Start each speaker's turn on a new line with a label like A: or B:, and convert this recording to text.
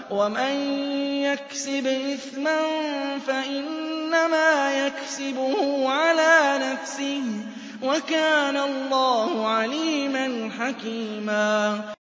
A: وَمَن يَكْسِبْ إِثْمًا فَإِنَّمَا يَكْسِبُهُ عَلَىٰ نَفْسِهِ ۚ وَكَانَ اللَّهُ عَلِيمًا حَكِيمًا